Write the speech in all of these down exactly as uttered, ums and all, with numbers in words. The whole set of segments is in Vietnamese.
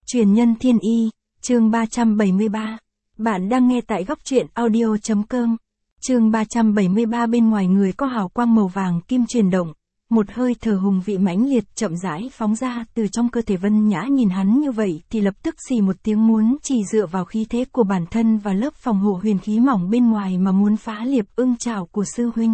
Truyền nhân thiên y, chương ba trăm bảy mươi ba. Bạn đang nghe tại góc truyện audio chấm com. Chương ba trăm bảy mươi ba. Bên ngoài người có hào quang màu vàng kim chuyển động, một hơi thở hùng vị mãnh liệt chậm rãi phóng ra từ trong cơ thể Vân Nhã. Nhìn hắn như vậy thì lập tức xì một tiếng, muốn chỉ dựa vào khí thế của bản thân và lớp phòng hộ huyền khí mỏng bên ngoài mà muốn phá liệp ưng trảo của sư huynh.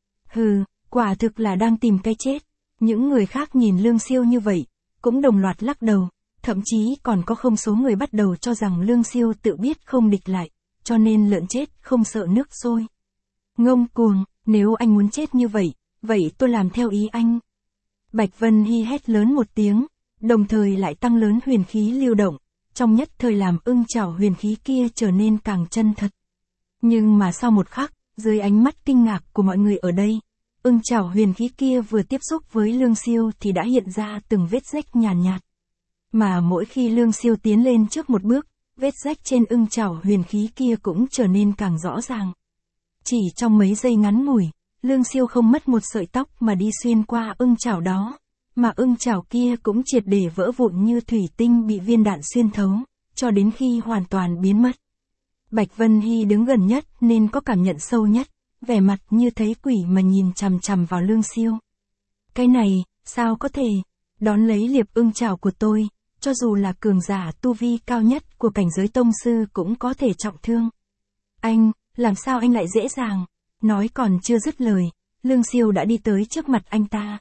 Hừ, quả thực là đang tìm cái chết. Những người khác nhìn Lương Siêu như vậy, cũng đồng loạt lắc đầu. Thậm chí còn có không số người bắt đầu cho rằng Lương Siêu tự biết không địch lại, cho nên lợn chết không sợ nước sôi. Ngông cuồng, nếu anh muốn chết như vậy, vậy tôi làm theo ý anh. Bạch Vân Hy hét lớn một tiếng, đồng thời lại tăng lớn huyền khí lưu động, trong nhất thời làm ưng chảo huyền khí kia trở nên càng chân thật. Nhưng mà sau một khắc, dưới ánh mắt kinh ngạc của mọi người ở đây, ưng chảo huyền khí kia vừa tiếp xúc với Lương Siêu thì đã hiện ra từng vết rách nhàn nhạt, nhạt. Mà mỗi khi Lương Siêu tiến lên trước một bước, vết rách trên ưng chảo huyền khí kia cũng trở nên càng rõ ràng. Chỉ trong mấy giây ngắn ngủi, Lương Siêu không mất một sợi tóc mà đi xuyên qua ưng chảo đó, mà ưng chảo kia cũng triệt để vỡ vụn như thủy tinh bị viên đạn xuyên thấu, cho đến khi hoàn toàn biến mất. Bạch Vân Hy đứng gần nhất nên có cảm nhận sâu nhất, vẻ mặt như thấy quỷ mà nhìn chằm chằm vào Lương Siêu. Cái này, sao có thể, đón lấy liệp ưng chảo của tôi, cho dù là cường giả tu vi cao nhất của cảnh giới tông sư cũng có thể trọng thương. Anh, làm sao anh lại dễ dàng? Nói còn chưa dứt lời, Lương Siêu đã đi tới trước mặt anh ta.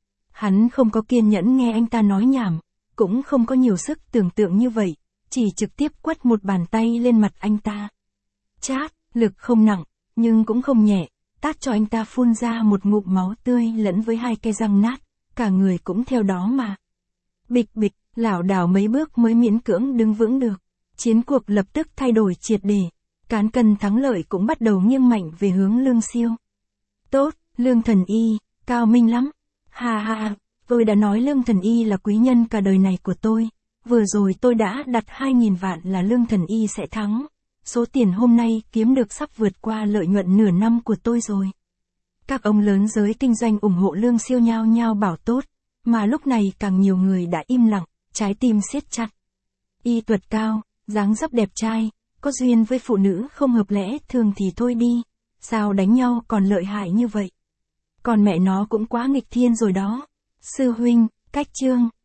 Hắn không có kiên nhẫn nghe anh ta nói nhảm, cũng không có nhiều sức tưởng tượng như vậy, chỉ trực tiếp quất một bàn tay lên mặt anh ta. Chát, lực không nặng, nhưng cũng không nhẹ, tát cho anh ta phun ra một ngụm máu tươi lẫn với hai cái răng nát, cả người cũng theo đó mà. Bịch bịch, lảo đảo mấy bước mới miễn cưỡng đứng vững được. Chiến cuộc lập tức thay đổi triệt để, cán cân thắng lợi cũng bắt đầu nghiêng mạnh về hướng Lương Siêu. Tốt, Lương Thần Y, cao minh lắm. Ha ha, tôi đã nói Lương Thần Y là quý nhân cả đời này của tôi. Vừa rồi tôi đã đặt hai nghìn vạn là Lương Thần Y sẽ thắng. Số tiền hôm nay kiếm được sắp vượt qua lợi nhuận nửa năm của tôi rồi. Các ông lớn giới kinh doanh ủng hộ Lương Siêu nhao nhao bảo tốt, mà lúc này càng nhiều người đã im lặng, trái tim siết chặt. Y thuật cao, dáng dấp đẹp trai, có duyên với phụ nữ không hợp lẽ thường thì thôi đi, sao đánh nhau còn lợi hại như vậy. Còn mẹ nó cũng quá nghịch thiên rồi đó. Sư huynh, cách chương.